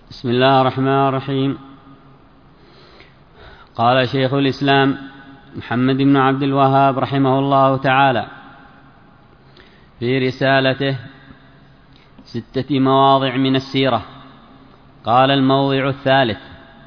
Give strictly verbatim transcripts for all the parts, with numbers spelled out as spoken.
بسم الله الرحمن الرحيم. قال شيخ الإسلام محمد بن عبد الوهاب رحمه الله تعالى في رسالته ستة مواضع من السيرة، قال: الموضع الثالث: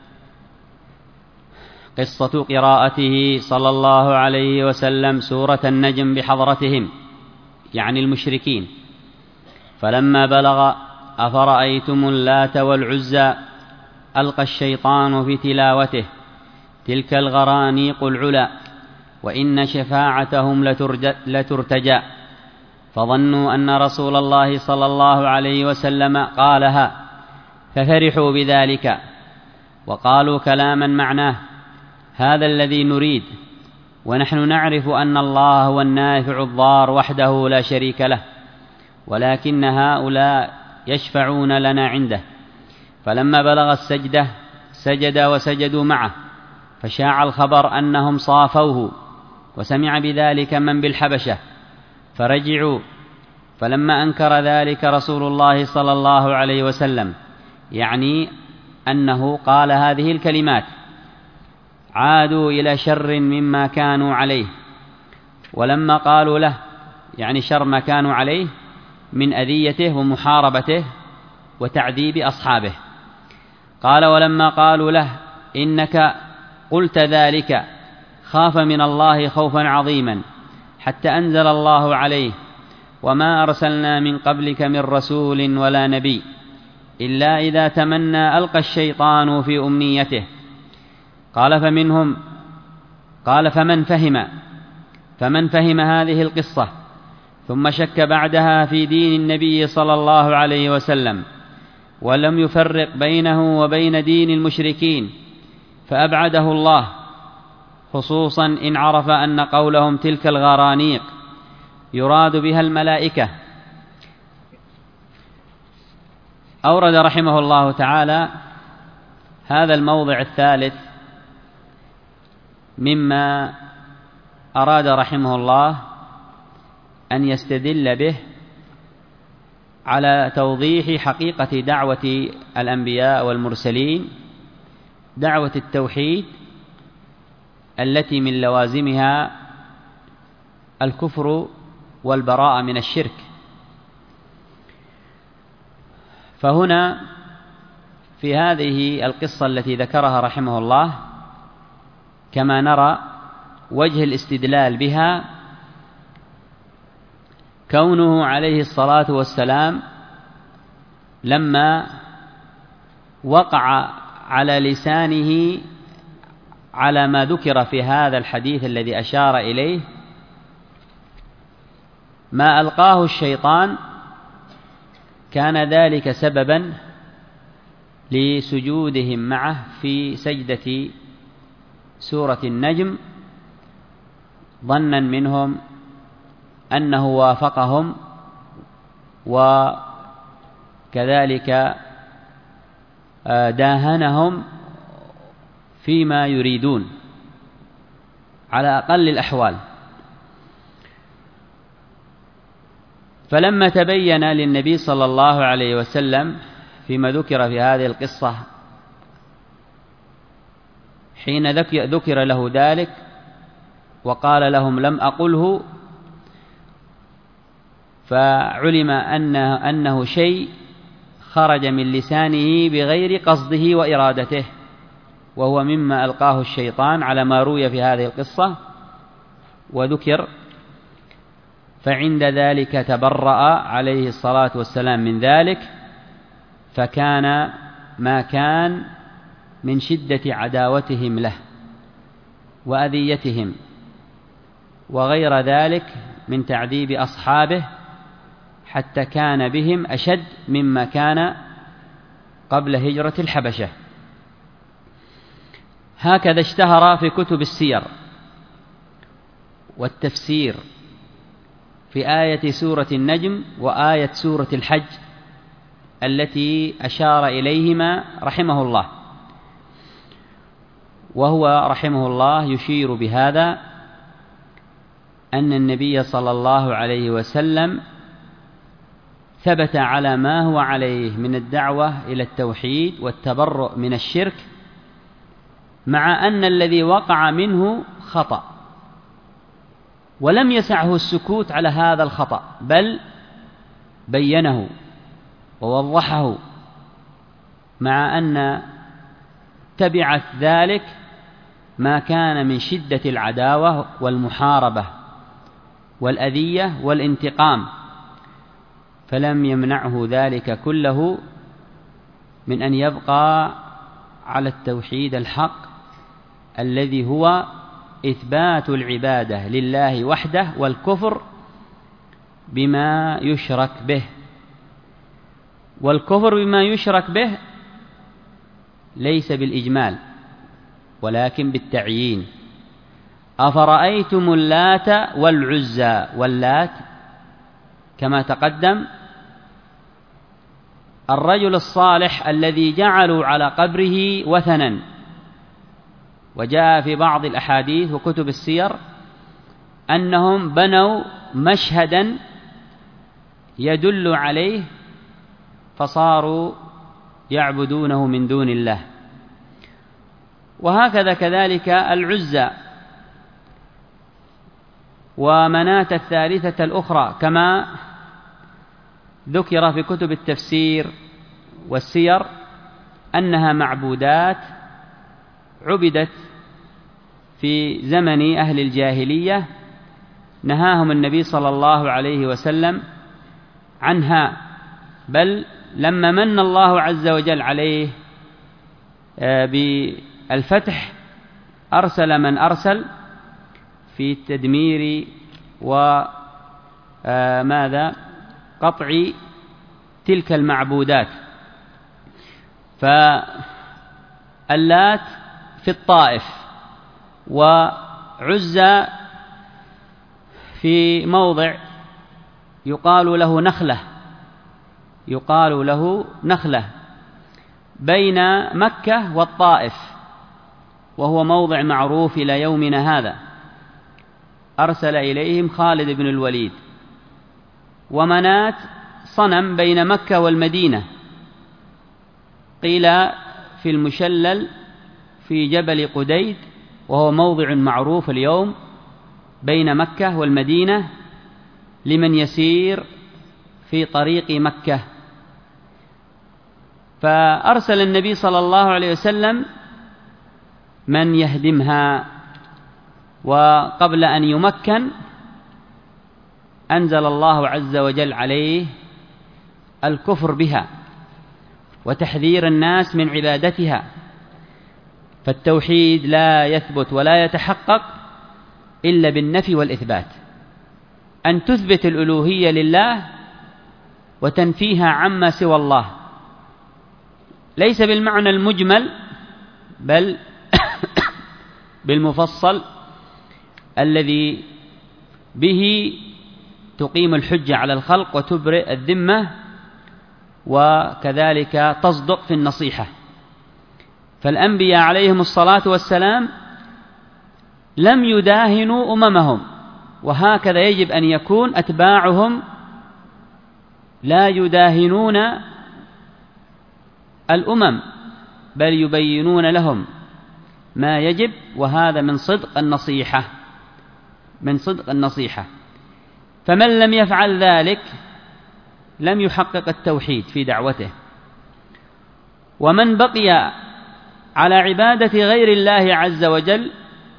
قصة قراءته صلى الله عليه وسلم سورة النجم بحضرتهم، يعني المشركين، فلما بلغ: أفرأيتم اللات والعزى ألقى الشيطان في تلاوته تلك الغرانيق العلا وإن شفاعتهم لترتجى، فظنوا أن رسول الله صلى الله عليه وسلم قالها ففرحوا بذلك وقالوا كلاما معناه: هذا الذي نريد، ونحن نعرف أن الله هو النافع الضار وحده لا شريك له، ولكن هؤلاء يشفعون لنا عنده. فلما بلغ السجدة سجد وسجدوا معه، فشاع الخبر أنهم صافوه، وسمع بذلك من بالحبشة فرجعوا. فلما أنكر ذلك رسول الله صلى الله عليه وسلم، يعني أنه قال هذه الكلمات، عادوا إلى شر مما كانوا عليه. ولما قالوا له، يعني شر ما كانوا عليه من أذيته ومحاربته وتعذيب أصحابه، قال: ولما قالوا له إنك قلت ذلك خاف من الله خوفا عظيما، حتى أنزل الله عليه: وما أرسلنا من قبلك من رسول ولا نبي إلا إذا تمنى ألقى الشيطان في أمنيته. قال فمنهم قال فمن فهم فمن فهم هذه القصة ثم شك بعدها في دين النبي صلى الله عليه وسلم، ولم يفرق بينه وبين دين المشركين، فأبعده الله، خصوصا إن عرف أن قولهم تلك الغرانيق يراد بها الملائكة. أورد رحمه الله تعالى هذا الموضع الثالث مما أراد رحمه الله أن يستدل به على توضيح حقيقة دعوة الأنبياء والمرسلين، دعوة التوحيد التي من لوازمها الكفر والبراءة من الشرك. فهنا في هذه القصة التي ذكرها رحمه الله، كما نرى وجه الاستدلال بها كونه عليه الصلاة والسلام لما وقع على لسانه على ما ذكر في هذا الحديث الذي أشار إليه ما ألقاه الشيطان، كان ذلك سببا لسجودهم معه في سجدة سورة النجم، ظنا منهم أنه وافقهم، وكذلك داهنهم فيما يريدون على أقل الأحوال. فلما تبين للنبي صلى الله عليه وسلم فيما ذكر في هذه القصة، حين ذكر له ذلك وقال لهم لم أقله، فعلم أنه, أنه شيء خرج من لسانه بغير قصده وإرادته، وهو مما ألقاه الشيطان على ما روي في هذه القصة وذكر. فعند ذلك تبرأ عليه الصلاة والسلام من ذلك، فكان ما كان من شدة عداوتهم له وأذيتهم وغير ذلك من تعذيب أصحابه، حتى كان بهم أشد مما كان قبل هجرة الحبشة. هكذا اشتهر في كتب السير والتفسير في آية سورة النجم وآية سورة الحج التي أشار إليهما رحمه الله، وهو رحمه الله يشير بهذا أن النبي صلى الله عليه وسلم ثبت على ما هو عليه من الدعوة إلى التوحيد والتبرؤ من الشرك، مع أن الذي وقع منه خطأ، ولم يسعه السكوت على هذا الخطأ، بل بينه ووضحه، مع أن تبعت ذلك ما كان من شدة العداوة والمحاربة والأذية والانتقام، فلم يمنعه ذلك كله من أن يبقى على التوحيد الحق الذي هو إثبات العبادة لله وحده والكفر بما يشرك به. والكفر بما يشرك به ليس بالإجمال ولكن بالتعيين. أفرأيتم اللات والعزى، واللات كما تقدم الرجل الصالح الذي جعلوا على قبره وثنا، وجاء في بعض الأحاديث وكتب السير أنهم بنوا مشهدا يدل عليه فصاروا يعبدونه من دون الله. وهكذا كذلك العزى ومناة الثالثة الأخرى، كما ذكر في كتب التفسير والسير أنها معبودات عبدت في زمن أهل الجاهلية، نهاهم النبي صلى الله عليه وسلم عنها، بل لما من الله عز وجل عليه بالفتح أرسل من أرسل في تدمير وماذا قطع تلك المعبودات. فاللات في الطائف، وعزى في موضع يقال له نخلة يقال له نخلة بين مكة والطائف، وهو موضع معروف إلى يومنا هذا، أرسل إليهم خالد بن الوليد. ومناة صنم بين مكة والمدينة، قيل في المشلل في جبل قديد، وهو موضع معروف اليوم بين مكة والمدينة لمن يسير في طريق مكة. فأرسل النبي صلى الله عليه وسلم من يهدمها، وقبل أن يمكن أنزل الله عز وجل عليه الكفر بها وتحذير الناس من عبادتها. فالتوحيد لا يثبت ولا يتحقق إلا بالنفي والإثبات، أن تثبت الألوهية لله وتنفيها عما سوى الله، ليس بالمعنى المجمل بل بالمفصل الذي به تقيم الحجة على الخلق وتبرئ الذمة، وكذلك تصدق في النصيحة. فالأنبياء عليهم الصلاة والسلام لم يداهنوا أممهم، وهكذا يجب أن يكون أتباعهم لا يداهنون الأمم، بل يبينون لهم ما يجب، وهذا من صدق النصيحة من صدق النصيحة. فمن لم يفعل ذلك لم يحقق التوحيد في دعوته. ومن بقي على عبادة غير الله عز وجل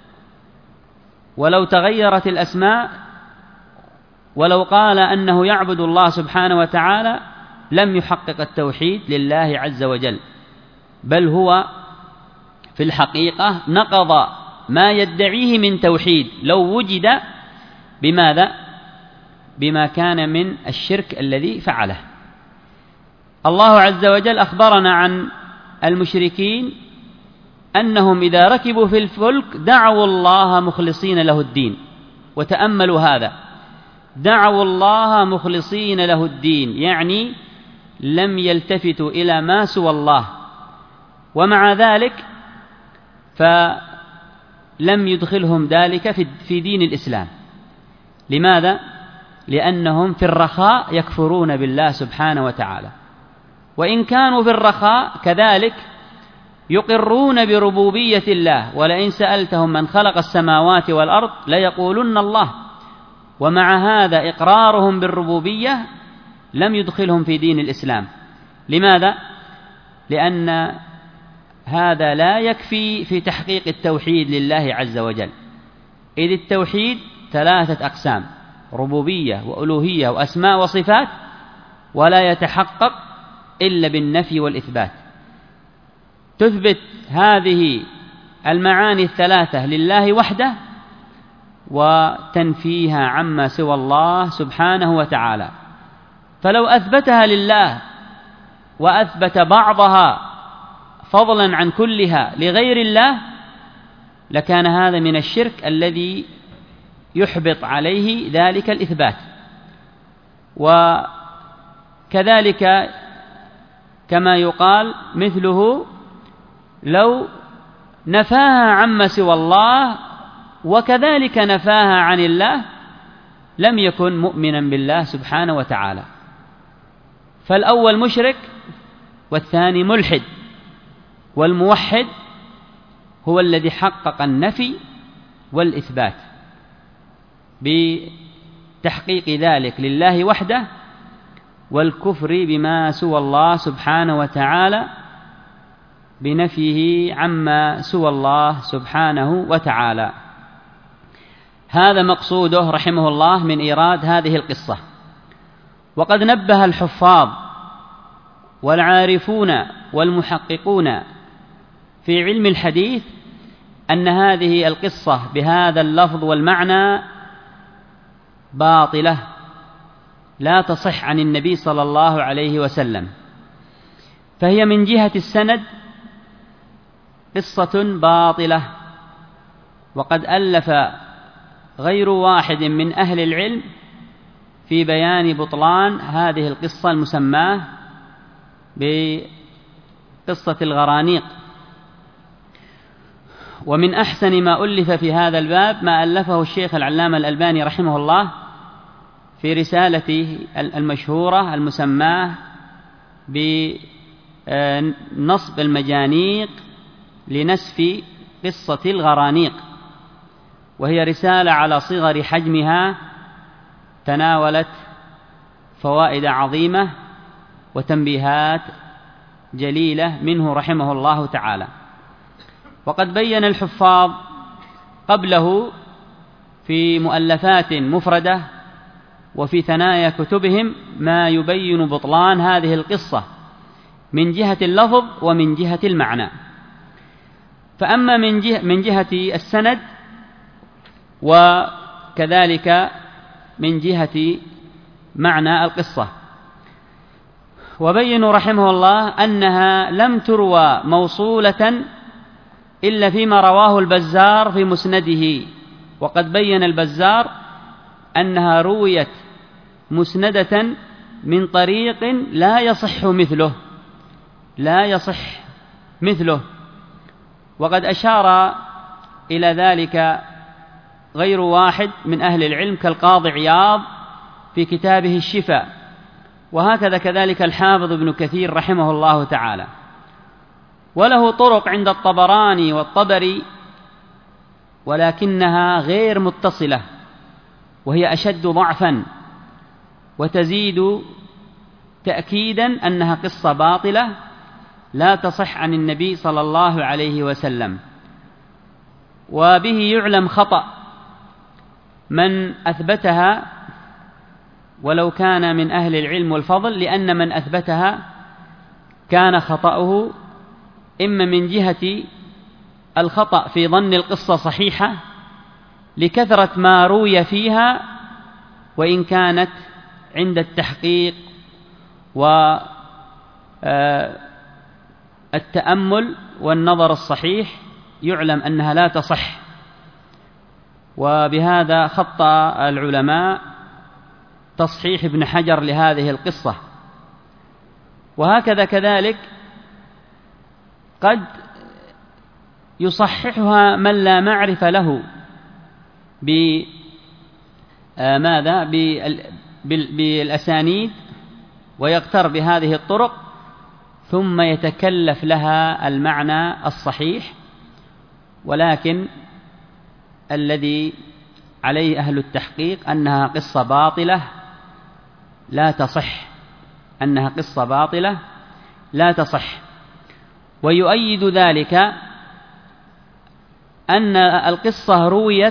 ولو تغيرت الأسماء، ولو قال أنه يعبد الله سبحانه وتعالى، لم يحقق التوحيد لله عز وجل، بل هو في الحقيقة نقض ما يدعيه من توحيد لو وجد بماذا؟ بما كان من الشرك الذي فعله. الله عز وجل أخبرنا عن المشركين أنهم إذا ركبوا في الفلك دعوا الله مخلصين له الدين. وتأملوا هذا، دعوا الله مخلصين له الدين، يعني لم يلتفتوا إلى ما سوى الله، ومع ذلك فلم يدخلهم ذلك في دين الإسلام. لماذا؟ لأنهم في الرخاء يكفرون بالله سبحانه وتعالى، وإن كانوا في الرخاء كذلك يقرون بربوبية الله، ولئن سألتهم من خلق السماوات والأرض ليقولن الله. ومع هذا إقرارهم بالربوبية لم يدخلهم في دين الإسلام. لماذا؟ لأن هذا لا يكفي في تحقيق التوحيد لله عز وجل، إذ التوحيد ثلاثة أقسام: ربوبية وألوهية وأسماء وصفات، ولا يتحقق إلا بالنفي والإثبات. تثبت هذه المعاني الثلاثة لله وحده، وتنفيها عما سوى الله سبحانه وتعالى. فلو أثبتها لله وأثبت بعضها فضلا عن كلها لغير الله لكان هذا من الشرك الذي يحبط عليه ذلك الإثبات. وكذلك كما يقال مثله لو نفاها عما سوى الله وكذلك نفاها عن الله لم يكن مؤمنا بالله سبحانه وتعالى. فالأول مشرك والثاني ملحد، والموحد هو الذي حقق النفي والإثبات بتحقيق ذلك لله وحده، والكفر بما سوى الله سبحانه وتعالى بنفيه عما سوى الله سبحانه وتعالى. هذا مقصوده رحمه الله من إيراد هذه القصة. وقد نبه الحفاظ والعارفون والمحققون في علم الحديث أن هذه القصة بهذا اللفظ والمعنى باطلة لا تصح عن النبي صلى الله عليه وسلم، فهي من جهة السند قصة باطلة. وقد ألف غير واحد من أهل العلم في بيان بطلان هذه القصة المسماة بقصة الغرانيق. ومن أحسن ما ألف في هذا الباب ما ألفه الشيخ العلامة الألباني رحمه الله في رسالته المشهورة المسماة بنصب المجانيق لنسف قصة الغرانيق، وهي رسالة على صغر حجمها تناولت فوائد عظيمة وتنبيهات جليلة منه رحمه الله تعالى. وقد بين الحفاظ قبله في مؤلفات مفردة وفي ثنايا كتبهم ما يبين بطلان هذه القصة من جهة اللفظ ومن جهة المعنى. فأما من جهة, من جهة السند وكذلك من جهة معنى القصة، وبين رحمه الله أنها لم تروى موصولة إلا فيما رواه البزار في مسنده. وقد بين البزار أنها رويت مسندة من طريق لا يصح مثله لا يصح مثله وقد أشار إلى ذلك غير واحد من أهل العلم كالقاضي عياض في كتابه الشفاء، وهكذا كذلك الحافظ ابن كثير رحمه الله تعالى. وله طرق عند الطبراني والطبري ولكنها غير متصلة، وهي أشد ضعفا وتزيد تأكيدا أنها قصة باطلة لا تصح عن النبي صلى الله عليه وسلم. وبه يعلم خطأ من أثبتها ولو كان من أهل العلم والفضل، لأن من أثبتها كان خطأه إما من جهة الخطأ في ظن القصة صحيحة لكثرة ما روي فيها، وإن كانت عند التحقيق والتأمل والنظر الصحيح يعلم أنها لا تصح. وبهذا خط العلماء تصحيح ابن حجر لهذه القصة. وهكذا كذلك قد يصححها من لا معرفة له آه ماذا بالأسانيد ويغتر بهذه الطرق، ثم يتكلف لها المعنى الصحيح. ولكن الذي عليه أهل التحقيق أنها قصة باطلة لا تصح، أنها قصة باطلة لا تصح. ويؤيد ذلك أن القصة رويت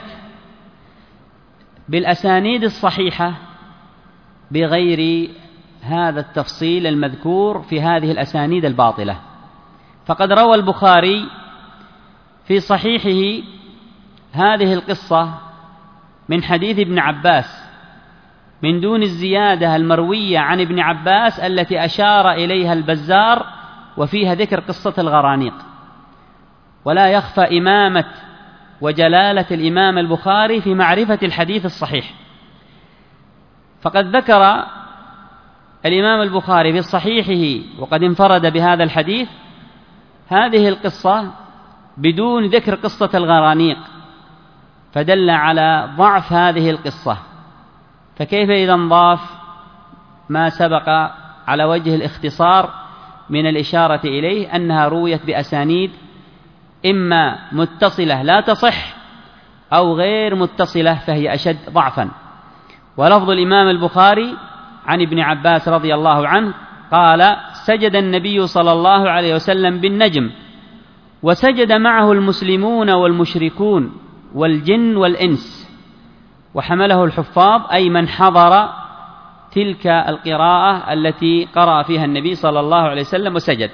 بالأسانيد الصحيحة بغير هذا التفصيل المذكور في هذه الأسانيد الباطلة. فقد روى البخاري في صحيحه هذه القصة من حديث ابن عباس من دون الزيادة المروية عن ابن عباس التي أشار إليها البزار وفيها ذكر قصة الغرانيق. ولا يخفى إمامة وجلالة الإمام البخاري في معرفة الحديث الصحيح، فقد ذكر الإمام البخاري في صحيحه وقد انفرد بهذا الحديث هذه القصة بدون ذكر قصة الغرانيق، فدل على ضعف هذه القصة. فكيف إذا انضاف ما سبق على وجه الاختصار من الإشارة إليه أنها رويت بأسانيد إما متصلة لا تصح أو غير متصلة فهي أشد ضعفا. ولفظ الإمام البخاري عن ابن عباس رضي الله عنه قال: سجد النبي صلى الله عليه وسلم بالنجم، وسجد معه المسلمون والمشركون والجن والإنس. وحمله الحفاظ أي من حضر تلك القراءة التي قرأ فيها النبي صلى الله عليه وسلم وسجد.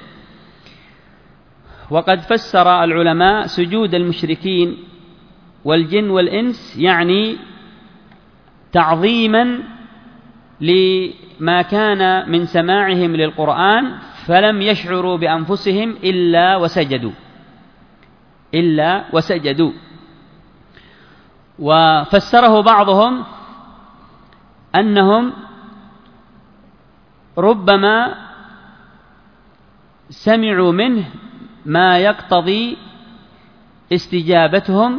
وقد فسر العلماء سجود المشركين والجن والإنس يعني تعظيما لما كان من سماعهم للقرآن، فلم يشعروا بأنفسهم إلا وسجدوا إلا وسجدوا. وفسره بعضهم أنهم ربما سمعوا منه ما يقتضي استجابتهم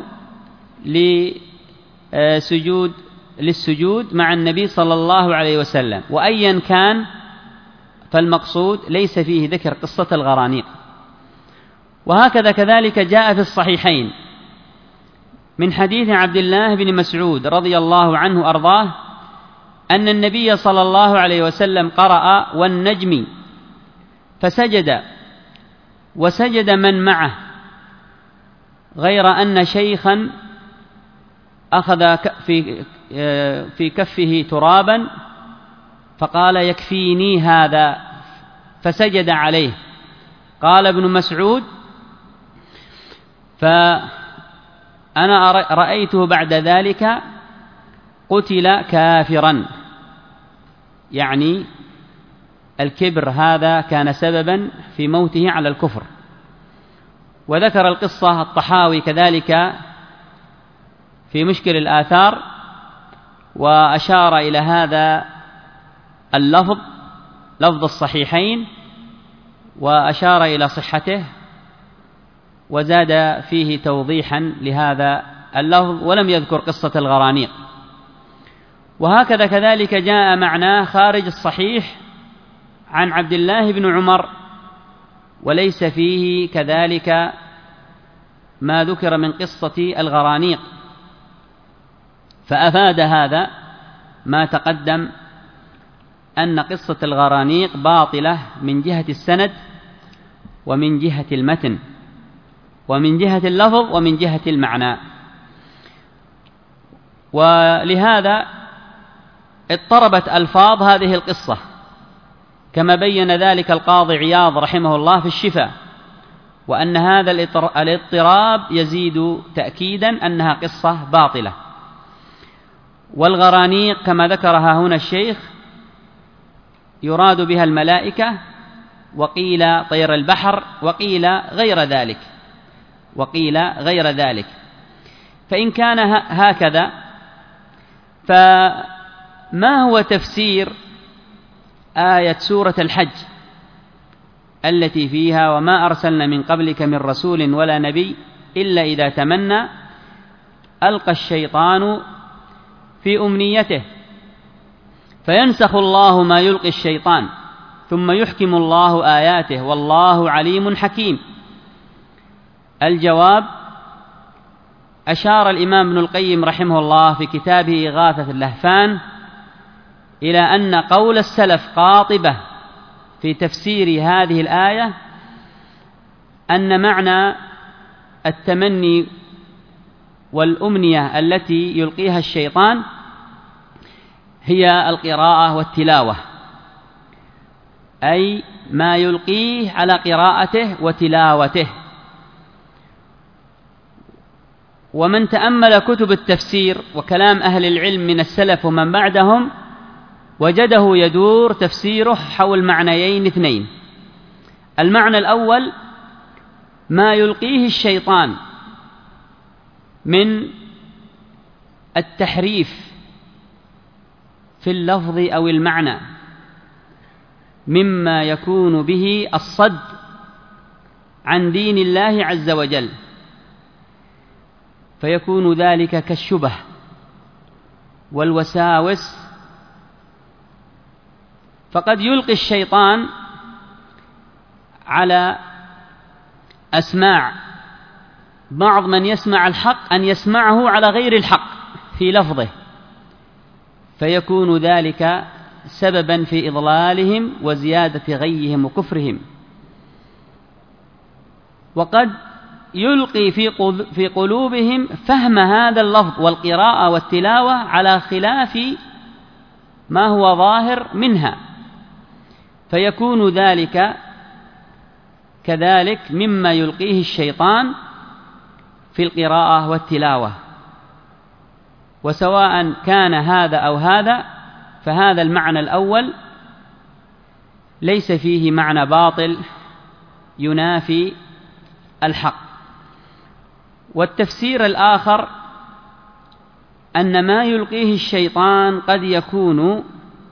لسجود للسجود مع النبي صلى الله عليه وسلم. وأيا كان فالمقصود ليس فيه ذكر قصة الغرانيق. وهكذا كذلك جاء في الصحيحين من حديث عبد الله بن مسعود رضي الله عنه أرضاه أن النبي صلى الله عليه وسلم قرأ والنجم فسجد وسجد من معه، غير أن شيخا أخذ في في كفه ترابا فقال: يكفيني هذا، فسجد عليه. قال ابن مسعود: فأنا رأيته بعد ذلك قتل كافرا، يعني الكبر هذا كان سببا في موته على الكفر. وذكر القصة الطحاوي كذلك في مشكل الآثار، وأشار إلى هذا اللفظ لفظ الصحيحين وأشار إلى صحته، وزاد فيه توضيحا لهذا اللفظ ولم يذكر قصة الغرانيق. وهكذا كذلك جاء معناه خارج الصحيح عن عبد الله بن عمر، وليس فيه كذلك ما ذكر من قصة الغرانيق، فأفاد هذا ما تقدم أن قصة الغرانيق باطلة من جهة السند ومن جهة المتن ومن جهة اللفظ ومن جهة المعنى. ولهذا اضطربت ألفاظ هذه القصة كما بين ذلك القاضي عياض رحمه الله في الشفاء، وأن هذا الاضطراب يزيد تأكيدا أنها قصة باطلة. والغرانيق كما ذكرها هنا الشيخ يراد بها الملائكة، وقيل طير البحر، وقيل غير ذلك وقيل غير ذلك فإن كان هكذا، فما هو تفسير آية سورة الحج التي فيها: وما أرسلنا من قبلك من رسول ولا نبي إلا إذا تمنى ألقى الشيطان في أمنيته، فينسخ الله ما يلقي الشيطان ثم يحكم الله آياته والله عليم حكيم. الجواب: أشار الإمام ابن القيم رحمه الله في كتابه إغاثة اللهفان إلى أن قول السلف قاطبة في تفسير هذه الآية أن معنى التمني والأمنية التي يلقيها الشيطان هي القراءة والتلاوة، أي ما يلقيه على قراءته وتلاوته. ومن تأمل كتب التفسير وكلام أهل العلم من السلف ومن بعدهم وجده يدور تفسيره حول معنيين اثنين: المعنى الأول ما يلقيه الشيطان من التحريف في اللفظ أو المعنى مما يكون به الصد عن دين الله عز وجل، فيكون ذلك كالشبه والوساوس. فقد يلقي الشيطان على أسماع بعض من يسمع الحق أن يسمعه على غير الحق في لفظه، فيكون ذلك سببا في إضلالهم وزيادة غيهم وكفرهم. وقد يلقي في قلوبهم فهم هذا اللفظ والقراءة والتلاوة على خلاف ما هو ظاهر منها، فيكون ذلك كذلك مما يلقيه الشيطان في القراءة والتلاوة. وسواء كان هذا أو هذا فهذا المعنى الأول ليس فيه معنى باطل ينافي الحق. والتفسير الآخر أن ما يلقيه الشيطان قد يكون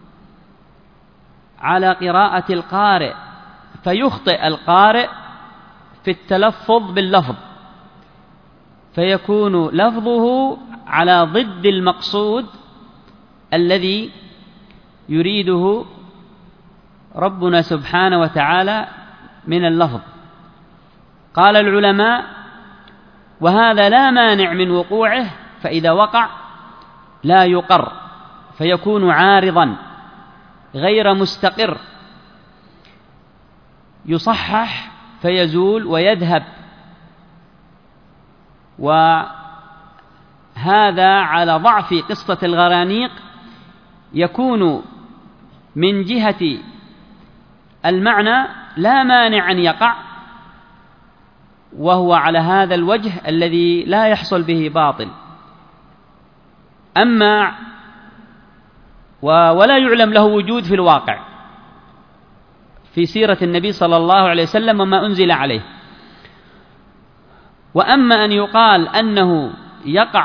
على قراءة القارئ، فيخطئ القارئ في التلفظ باللفظ، فيكون لفظه على ضد المقصود الذي يريده ربنا سبحانه وتعالى من اللفظ. قال العلماء: وهذا لا مانع من وقوعه، فإذا وقع لا يقر، فيكون عارضا غير مستقر، يصحح فيزول ويذهب. وهذا على ضعف قصة الغرانيق يكون من جهة المعنى لا مانع أن يقع، وهو على هذا الوجه الذي لا يحصل به باطل. أما ولا يعلم له وجود في الواقع في سيرة النبي صلى الله عليه وسلم وما أنزل عليه. وأما أن يقال أنه يقع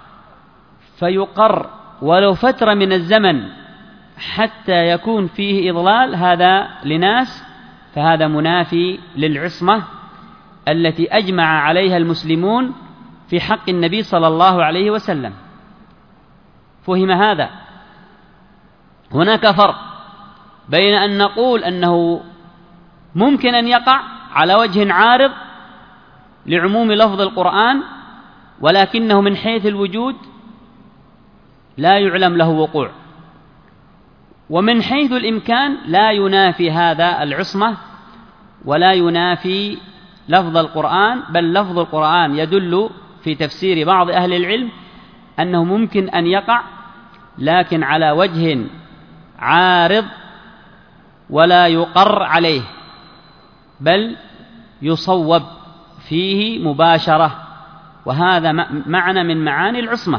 فيقر ولو فترة من الزمن حتى يكون فيه إضلال، هذا لناس، فهذا منافي للعصمة التي أجمع عليها المسلمون في حق النبي صلى الله عليه وسلم. فهم هذا؟ هناك فرق بين أن نقول أنه ممكن أن يقع على وجه عارض لعموم لفظ القرآن، ولكنه من حيث الوجود لا يعلم له وقوع، ومن حيث الإمكان لا ينافي هذا العصمة ولا ينافي لفظ القرآن، بل لفظ القرآن يدل في تفسير بعض أهل العلم أنه ممكن أن يقع لكن على وجه عارض ولا يقر عليه، بل يصوب فيه مباشرة، وهذا معنى من معاني العصمة.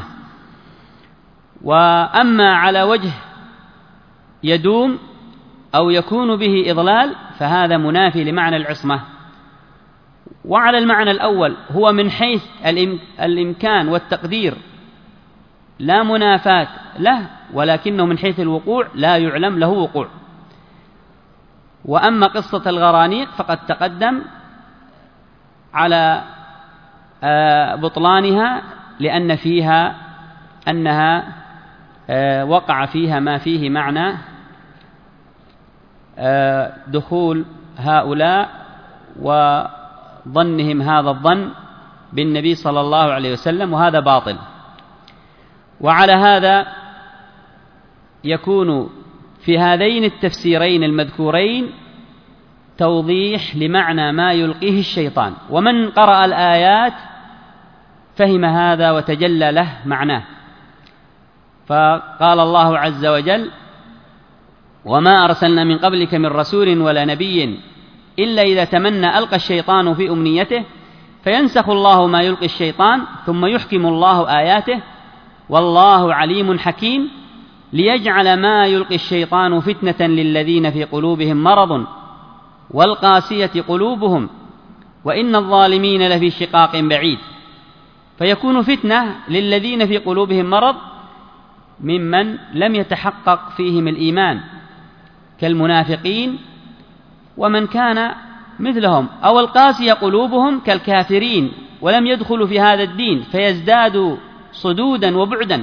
وأما على وجه يدوم أو يكون به إضلال فهذا منافي لمعنى العصمة. وعلى المعنى الأول هو من حيث الإمكان والتقدير لا منافاة له، ولكنه من حيث الوقوع لا يعلم له وقوع. وأما قصة الغرانيق فقد تقدم على بطلانها، لأن فيها أنها وقع فيها ما فيه معنى دخول هؤلاء وظنهم هذا الظن بالنبي صلى الله عليه وسلم، وهذا باطل. وعلى هذا يكون في هذين التفسيرين المذكورين توضيح لمعنى ما يلقيه الشيطان، ومن قرأ الآيات فهم هذا وتجلى له معناه. فقال الله عز وجل: وما أرسلنا من قبلك من رسول ولا نبي إلا إذا تمنى ألقى الشيطان في أمنيته فينسخ الله ما يلقي الشيطان ثم يحكم الله آياته والله عليم حكيم ليجعل ما يلقي الشيطان فتنة للذين في قلوبهم مرض والقاسية قلوبهم وإن الظالمين لفي شقاق بعيد. فيكون فتنة للذين في قلوبهم مرض ممن لم يتحقق فيهم الإيمان كالمنافقين ومن كان مثلهم، أو القاسية قلوبهم كالكافرين ولم يدخلوا في هذا الدين فيزدادوا صدودا وبعدا.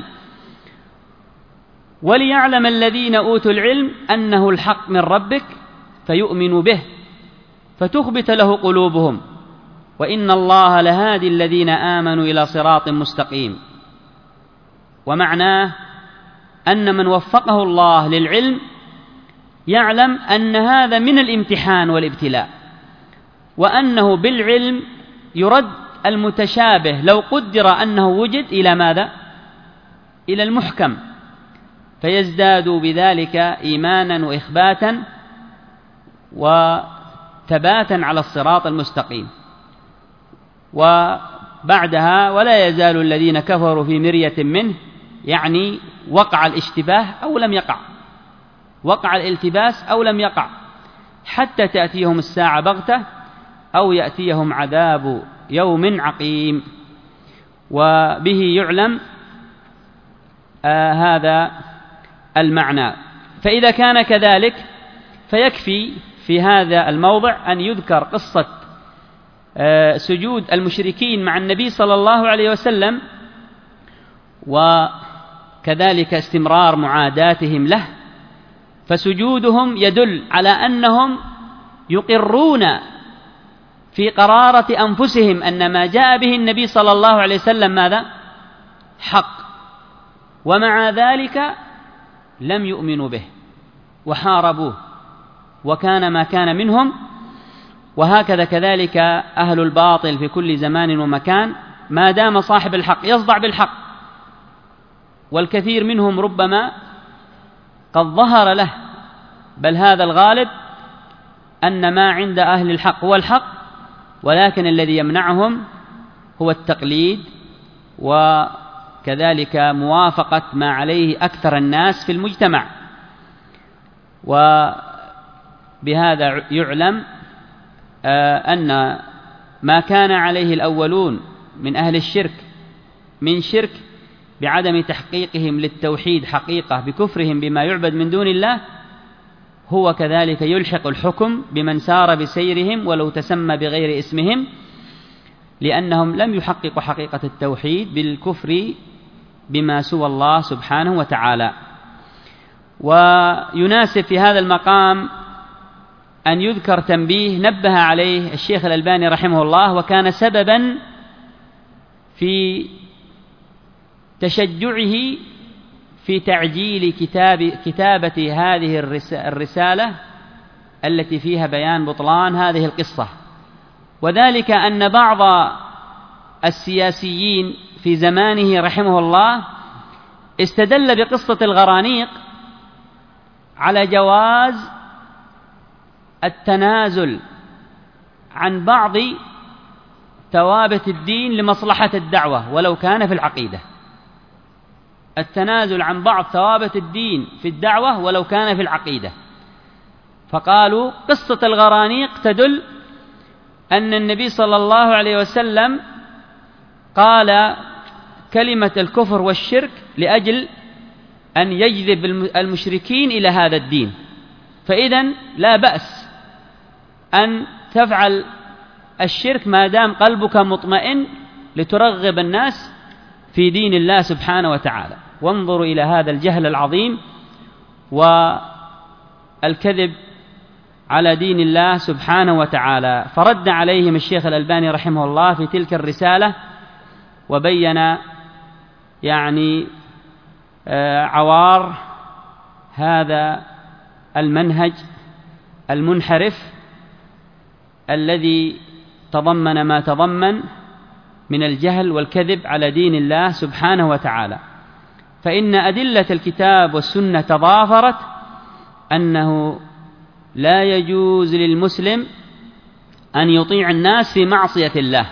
وليعلم الذين أوتوا العلم أنه الحق من ربك فيؤمنوا به فتخبت له قلوبهم وإن الله لهادي الذين آمنوا إلى صراط مستقيم. ومعناه أن من وفقه الله للعلم يعلم أن هذا من الامتحان والابتلاء، وأنه بالعلم يرد المتشابه لو قدر أنه وجد إلى ماذا؟ إلى المحكم، فيزداد بذلك إيمانا وإخباتا وثباتا على الصراط المستقيم. وبعدها ولا يزال الذين كفروا في مرية منه، يعني وقع الاشتباه أو لم يقع، وقع الالتباس أو لم يقع، حتى تأتيهم الساعة بغتة أو يأتيهم عذاب يوم عقيم. وبه يعلم آه هذا المعنى. فإذا كان كذلك فيكفي في هذا الموضع أن يذكر قصة آه سجود المشركين مع النبي صلى الله عليه وسلم، وكذلك استمرار معاداتهم له. فسجودهم يدل على أنهم يقرون في قرارة أنفسهم أن ما جاء به النبي صلى الله عليه وسلم ماذا؟ حق، ومع ذلك لم يؤمنوا به وحاربوه وكان ما كان منهم. وهكذا كذلك أهل الباطل في كل زمان ومكان، ما دام صاحب الحق يصدع بالحق، والكثير منهم ربما قد ظهر له، بل هذا الغالب أن ما عند أهل الحق هو الحق، ولكن الذي يمنعهم هو التقليد وكذلك موافقة ما عليه أكثر الناس في المجتمع. وبهذا يعلم أن ما كان عليه الأولون من أهل الشرك من شرك بعدم تحقيقهم للتوحيد حقيقة بكفرهم بما يعبد من دون الله، هو كذلك يلحق الحكم بمن سار بسيرهم ولو تسمى بغير اسمهم، لأنهم لم يحققوا حقيقة التوحيد بالكفر بما سوى الله سبحانه وتعالى. ويناسب في هذا المقام أن يذكر تنبيه نبه عليه الشيخ الألباني رحمه الله، وكان سببا في تشجعه في تعجيل كتاب كتابة هذه الرسالة التي فيها بيان بطلان هذه القصة. وذلك أن بعض السياسيين في زمانه رحمه الله استدل بقصة الغرانيق على جواز التنازل عن بعض ثوابت الدين لمصلحة الدعوة ولو كان في العقيدة، التنازل عن بعض ثوابت الدين في الدعوة ولو كان في العقيدة. فقالوا قصة الغرانيق تدل أن النبي صلى الله عليه وسلم قال كلمة الكفر والشرك لأجل أن يجذب المشركين إلى هذا الدين، فإذن لا بأس أن تفعل الشرك ما دام قلبك مطمئن لترغب الناس في دين الله سبحانه وتعالى. وانظروا إلى هذا الجهل العظيم والكذب على دين الله سبحانه وتعالى. فرد عليهم الشيخ الألباني رحمه الله في تلك الرسالة وبين يعني عوار هذا المنهج المنحرف الذي تضمن ما تضمن من الجهل والكذب على دين الله سبحانه وتعالى. فإن أدلة الكتاب والسنة تضافرت أنه لا يجوز للمسلم أن يطيع الناس في معصية الله،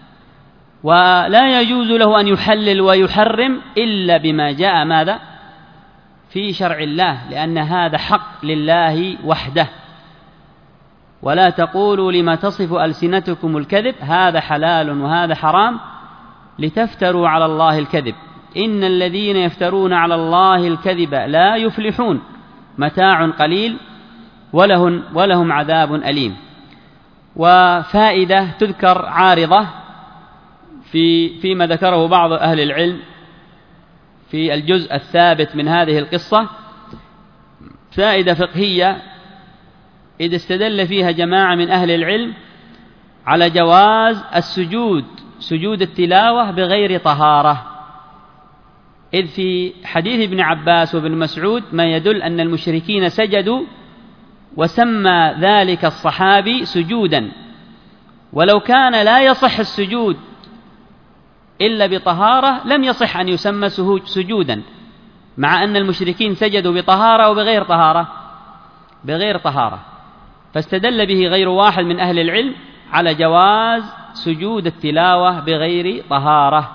ولا يجوز له أن يحلل ويحرم إلا بما جاء ماذا في شرع الله، لأن هذا حق لله وحده. ولا تقولوا لما تصف ألسنتكم الكذب هذا حلال وهذا حرام لتفتروا على الله الكذب، إن الذين يفترون على الله الكذب لا يفلحون، متاع قليل ولهم, ولهم عذاب أليم. وفائدة تذكر عارضة في فيما ذكره بعض أهل العلم في الجزء الثابت من هذه القصة، فائدة فقهية إذ استدل فيها جماعة من أهل العلم على جواز السجود سجود التلاوة بغير طهارة، إذ في حديث ابن عباس وابن مسعود ما يدل أن المشركين سجدوا وسمى ذلك الصحابي سجودا، ولو كان لا يصح السجود إلا بطهارة لم يصح أن يسمى سجودا، مع أن المشركين سجدوا بطهارة وبغير طهارة بغير طهارة فاستدل به غير واحد من أهل العلم على جواز سجود التلاوة بغير طهارة.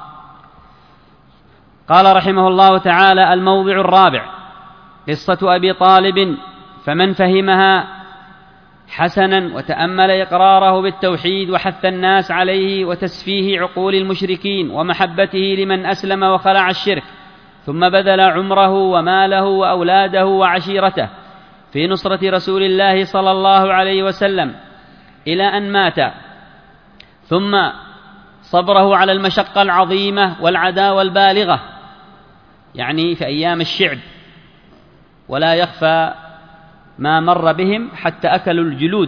قال رحمه الله تعالى: الموضع الرابع قصة أبي طالب، فمن فهمها حسنا وتأمل إقراره بالتوحيد وحث الناس عليه وتسفيه عقول المشركين ومحبته لمن أسلم وخلع الشرك، ثم بذل عمره وماله وأولاده وعشيرته في نصرة رسول الله صلى الله عليه وسلم إلى أن مات، ثم صبره على المشقة العظيمة والعداوة البالغة، يعني في أيام الشعب، ولا يخفى ما مر بهم حتى أكلوا الجلود.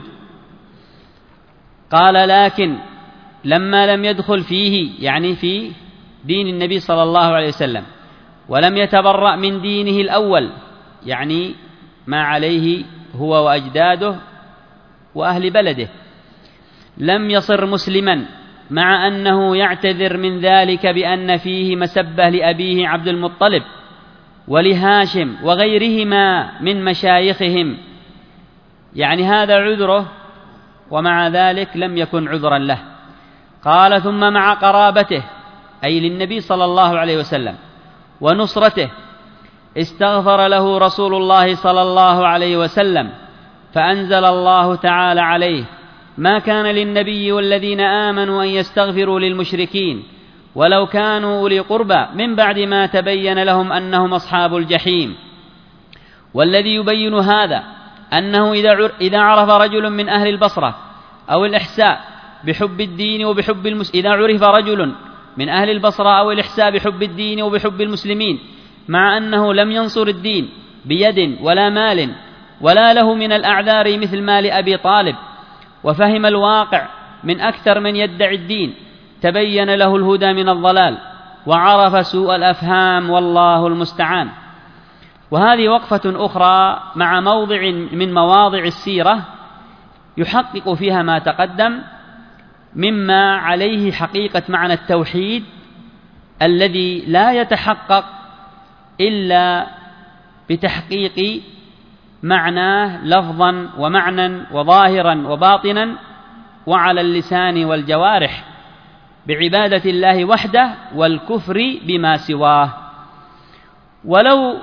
قال: لكن لما لم يدخل فيه، يعني في دين النبي صلى الله عليه وسلم، ولم يتبرأ من دينه الأول، يعني ما عليه هو وأجداده وأهل بلده، لم يصر مسلما، مع أنه يعتذر من ذلك بأن فيه مسبة لأبيه عبد المطلب ولهاشم وغيرهما من مشايخهم، يعني هذا عذره، ومع ذلك لم يكن عذرا له. قال: ثم مع قرابته، أي للنبي صلى الله عليه وسلم، ونصرته، استغفر له رسول الله صلى الله عليه وسلم، فأنزل الله تعالى عليه: ما كان للنبي والذين آمنوا أن يستغفروا للمشركين ولو كانوا أولي قربى من بعد ما تبين لهم أنهم أصحاب الجحيم. والذي يبين هذا أنه إذا عرف رجل من أهل البصرة أو الإحساء بحب الدين وبحب المس... إذا عرف رجل من أهل البصرة أو الإحساء بحب الدين وبحب المسلمين، مع أنه لم ينصر الدين بيد ولا مال ولا له من الأعذار مثل مال أبي طالب، وفهم الواقع من أكثر من يدعي الدين، تبين له الهدى من الضلال، وعرف سوء الأفهام، والله المستعان. وهذه وقفة أخرى مع موضع من مواضع السيرة يحقق فيها ما تقدم مما عليه حقيقة معنى التوحيد الذي لا يتحقق إلا بتحقيق معناه لفظا ومعنى وظاهرا وباطنا وعلى اللسان والجوارح، بعبادة الله وحده والكفر بما سواه. ولو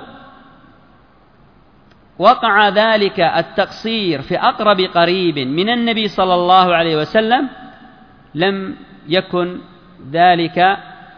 وقع ذلك التقصير في أقرب قريب من النبي صلى الله عليه وسلم لم يكن ذلك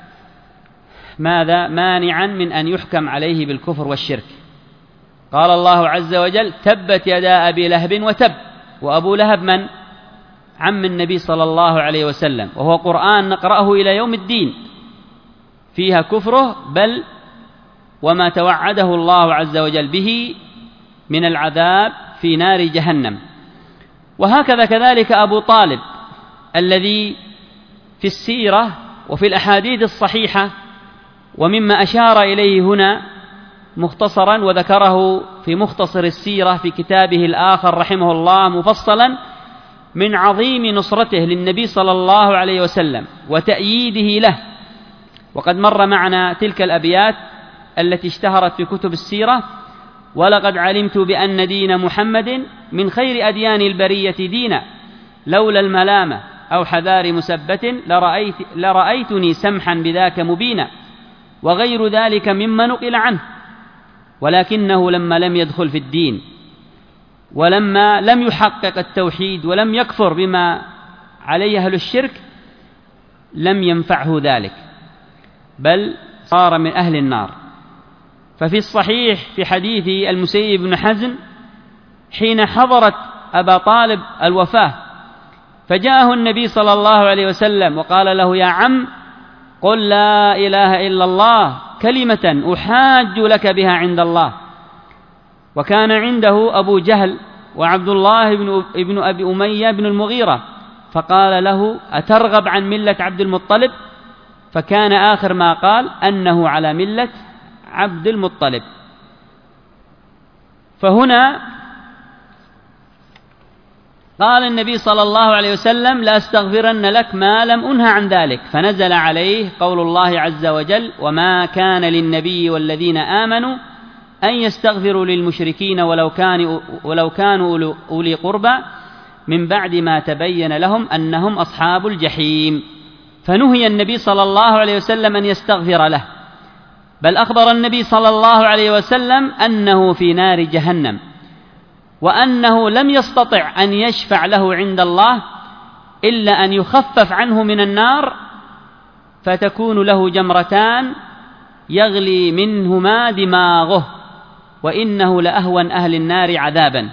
ماذا مانعا من أن يحكم عليه بالكفر والشرك. قال الله عز وجل: تبت يدا أبي لهب وتب. وأبو لهب من؟ عم النبي صلى الله عليه وسلم، وهو قرآن نقرأه إلى يوم الدين، فيها كفره بل وما توعده الله عز وجل به من العذاب في نار جهنم. وهكذا كذلك أبو طالب الذي في السيرة وفي الأحاديث الصحيحة، ومما أشار إليه هنا مختصرا وذكره في مختصر السيرة في كتابه الآخر رحمه الله مفصلا، من عظيم نصرته للنبي صلى الله عليه وسلم وتأييده له. وقد مر معنا تلك الأبيات التي اشتهرت في كتب السيرة: ولقد علمت بأن دين محمد من خير أديان البرية دينا، لولا الملامة أو حذار مسبة لرأيت لرأيتني سمحا بذاك مبينا، وغير ذلك مما نقل عنه، ولكنه لما لم يدخل في الدين ولما لم يحقق التوحيد ولم يكفر بما عليه أهل الشرك لم ينفعه ذلك، بل صار من أهل النار. ففي الصحيح في حديث المسيب بن حزن حين حضرت أبا طالب الوفاة فجاءه النبي صلى الله عليه وسلم وقال له: يا عم، قل لا إله إلا الله كلمة أحاج لك بها عند الله. وكان عنده أبو جهل وعبد الله بن أبي أمية بن المغيرة، فقال له: أترغب عن ملة عبد المطلب؟ فكان آخر ما قال أنه على ملة عبد المطلب. فهنا قال النبي صلى الله عليه وسلم: لأستغفرن لك ما لم أنه عن ذلك. فنزل عليه قول الله عز وجل: وما كان للنبي والذين آمنوا أن يستغفروا للمشركين ولو كانوا ولو كانوا أولي قربى من بعد ما تبين لهم أنهم أصحاب الجحيم. فنهي النبي صلى الله عليه وسلم أن يستغفر له، بل أخبر النبي صلى الله عليه وسلم أنه في نار جهنم، وأنه لم يستطع أن يشفع له عند الله إلا أن يخفف عنه من النار فتكون له جمرتان يغلي منهما دماغه، وإنه لأهون أهل النار عذابا.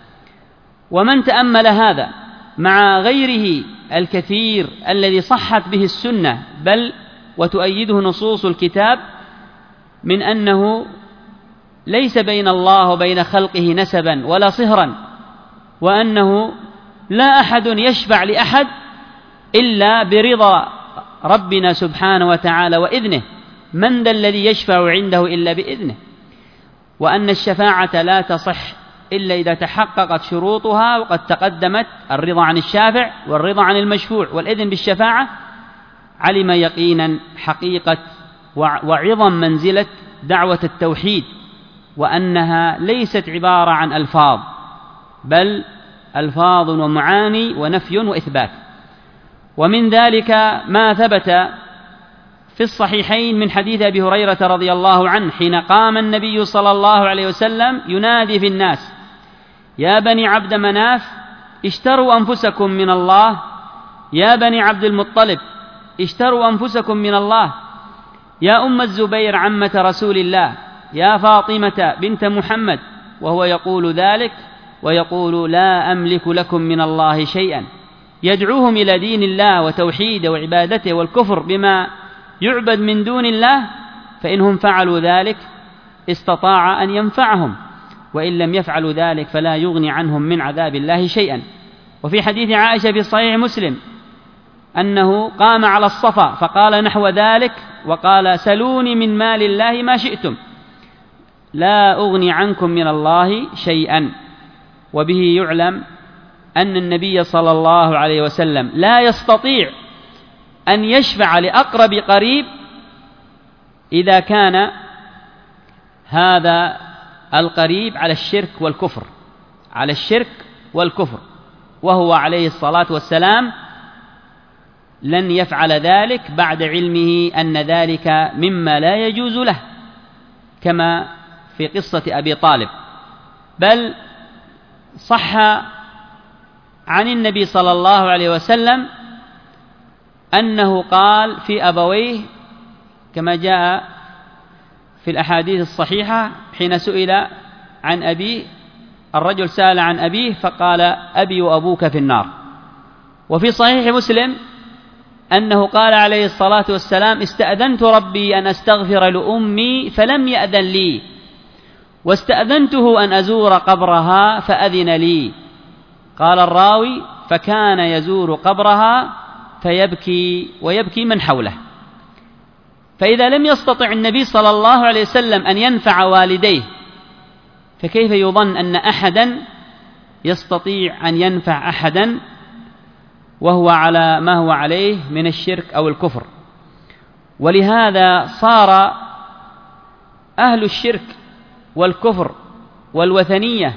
ومن تأمل هذا مع غيره الكثير الذي صحت به السنة بل وتؤيده نصوص الكتاب من أنه ليس بين الله وبين خلقه نسبا ولا صهرا، وأنه لا أحد يشفع لأحد إلا برضا ربنا سبحانه وتعالى وإذنه، من ذا الذي يشفع عنده إلا بإذنه، وأن الشفاعة لا تصح إلا إذا تحققت شروطها، وقد تقدمت الرضا عن الشافع والرضا عن المشفوع والإذن بالشفاعة. علم يقينا حقيقة وعظم منزلة دعوة التوحيد، وأنها ليست عبارة عن ألفاظ بل ألفاظ ومعاني ونفي وإثبات. ومن ذلك ما ثبت في الصحيحين من حديث أبي هريرة رضي الله عنه حين قام النبي صلى الله عليه وسلم ينادي في الناس: يا بني عبد مناف اشتروا أنفسكم من الله، يا بني عبد المطلب اشتروا أنفسكم من الله، يا أم الزبير عمة رسول الله، يا فاطمة بنت محمد، وهو يقول ذلك ويقول: لا أملك لكم من الله شيئا، يدعوهم إلى دين الله وتوحيده وعبادته والكفر بما يعبد من دون الله، فإنهم فعلوا ذلك استطاع أن ينفعهم، وإن لم يفعلوا ذلك فلا يغني عنهم من عذاب الله شيئا. وفي حديث عائشة في صحيح مسلم أنه قام على الصفا فقال نحو ذلك، وقال: سلوني من مال الله ما شئتم لا أغني عنكم من الله شيئا. وبه يعلم أن النبي صلى الله عليه وسلم لا يستطيع أن يشفع لأقرب قريب إذا كان هذا القريب على الشرك والكفر على الشرك والكفر وهو عليه الصلاة والسلام لن يفعل ذلك بعد علمه أن ذلك مما لا يجوز له، كما في قصة أبي طالب. بل صح عن النبي صلى الله عليه وسلم أنه قال في أبويه كما جاء في الأحاديث الصحيحة حين سئل عن أبيه، الرجل سأل عن أبيه فقال: أبي وأبوك في النار. وفي صحيح مسلم أنه قال عليه الصلاة والسلام: استأذنت ربي أن أستغفر لأمي فلم يأذن لي، واستأذنته أن أزور قبرها فأذن لي. قال الراوي: فكان يزور قبرها فيبكي ويبكي من حوله. فإذا لم يستطع النبي صلى الله عليه وسلم أن ينفع والديه، فكيف يظن أن أحدا يستطيع أن ينفع أحدا وهو على ما هو عليه من الشرك أو الكفر؟ ولهذا صار أهل الشرك والكفر والوثنية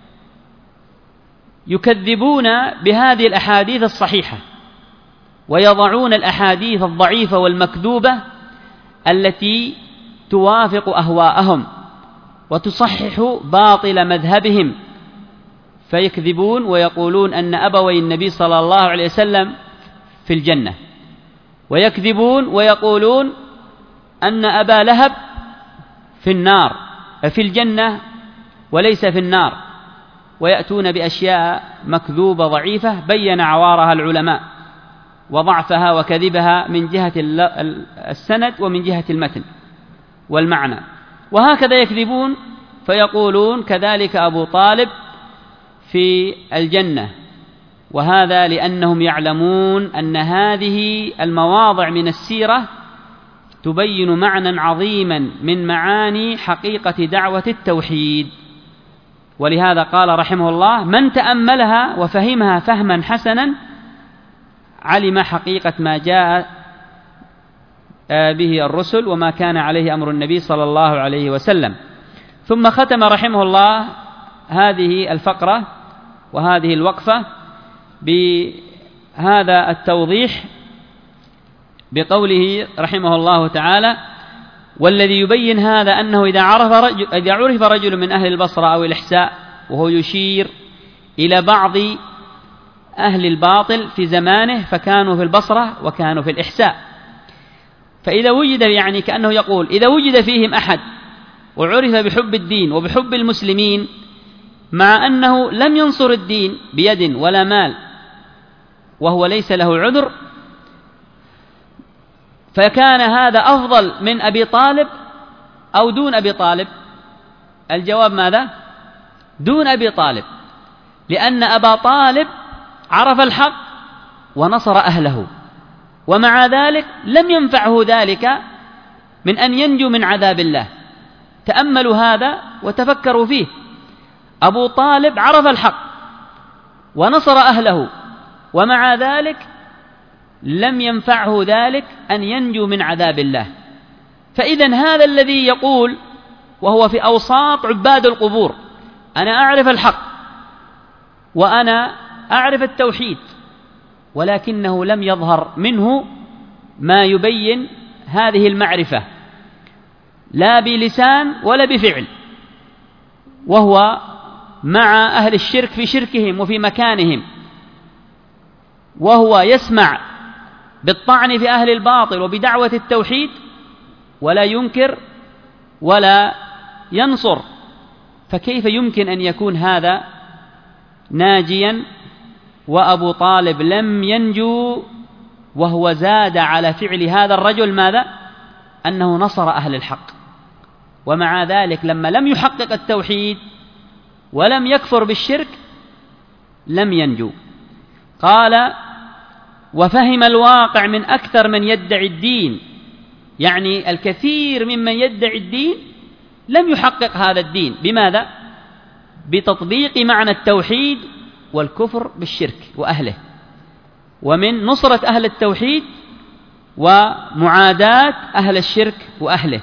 يكذبون بهذه الأحاديث الصحيحة، ويضعون الأحاديث الضعيفة والمكذوبة التي توافق أهواءهم وتصحح باطل مذهبهم، فيكذبون ويقولون أن أبوي النبي صلى الله عليه وسلم في الجنة، ويكذبون ويقولون أن أبا لهب في النار في الجنة وليس في النار، ويأتون بأشياء مكذوبة ضعيفة بين عوارها العلماء وضعفها وكذبها من جهة السند ومن جهة المتن والمعنى. وهكذا يكذبون فيقولون كذلك أبو طالب في الجنة، وهذا لأنهم يعلمون أن هذه المواضع من السيرة تبين معنى عظيما من معاني حقيقة دعوة التوحيد. ولهذا قال رحمه الله: من تأملها وفهمها فهما حسنا علم حقيقة ما جاء به الرسل وما كان عليه أمر النبي صلى الله عليه وسلم. ثم ختم رحمه الله هذه الفقرة وهذه الوقفة بهذا التوضيح بقوله رحمه الله تعالى: والذي يبين هذا أنه إذا عرف رجل, إذا عرف رجل من أهل البصرة أو الإحساء، وهو يشير إلى بعض أهل الباطل في زمانه، فكانوا في البصرة وكانوا في الإحساء. فإذا وجد، يعني كأنه يقول إذا وجد فيهم أحد وعرف بحب الدين وبحب المسلمين، مع أنه لم ينصر الدين بيد ولا مال وهو ليس له عذر، فكان هذا أفضل من أبي طالب أو دون أبي طالب؟ الجواب ماذا؟ دون أبي طالب، لأن أبا طالب عرف الحق ونصر أهله، ومع ذلك لم ينفعه ذلك من أن ينجو من عذاب الله. تأملوا هذا وتفكروا فيه. أبو طالب عرف الحق ونصر أهله، ومع ذلك لم ينفعه ذلك أن ينجو من عذاب الله. فإذا هذا الذي يقول وهو في أوساط عباد القبور: أنا أعرف الحق وأنا أعرف التوحيد، ولكنه لم يظهر منه ما يبين هذه المعرفة لا بلسان ولا بفعل، وهو مع أهل الشرك في شركهم وفي مكانهم، وهو يسمع بالطعن في أهل الباطل وبدعوة التوحيد ولا ينكر ولا ينصر. فكيف يمكن أن يكون هذا ناجيا وأبو طالب لم ينجو، وهو زاد على فعل هذا الرجل ماذا؟ أنه نصر أهل الحق، ومع ذلك لما لم يحقق التوحيد ولم يكفر بالشرك لم ينجو. قال: وفهم الواقع من أكثر من يدعي الدين، يعني الكثير ممن يدعي الدين لم يحقق هذا الدين. بماذا؟ بتطبيق معنى التوحيد والكفر بالشرك وأهله، ومن نصرة أهل التوحيد ومعاداة أهل الشرك وأهله.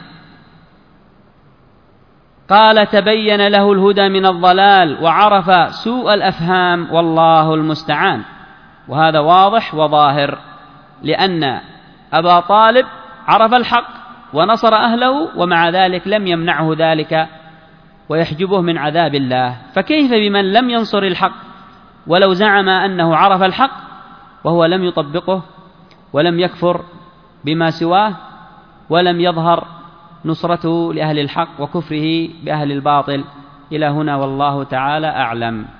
قال: تبين له الهدى من الضلال وعرف سوء الأفهام والله المستعان. وهذا واضح وظاهر، لأن أبا طالب عرف الحق ونصر أهله، ومع ذلك لم يمنعه ذلك ويحجبه من عذاب الله. فكيف بمن لم ينصر الحق ولو زعم أنه عرف الحق وهو لم يطبقه ولم يكفر بما سواه ولم يظهر نصرته لأهل الحق وكفره بأهل الباطل؟ إلى هنا والله تعالى أعلم.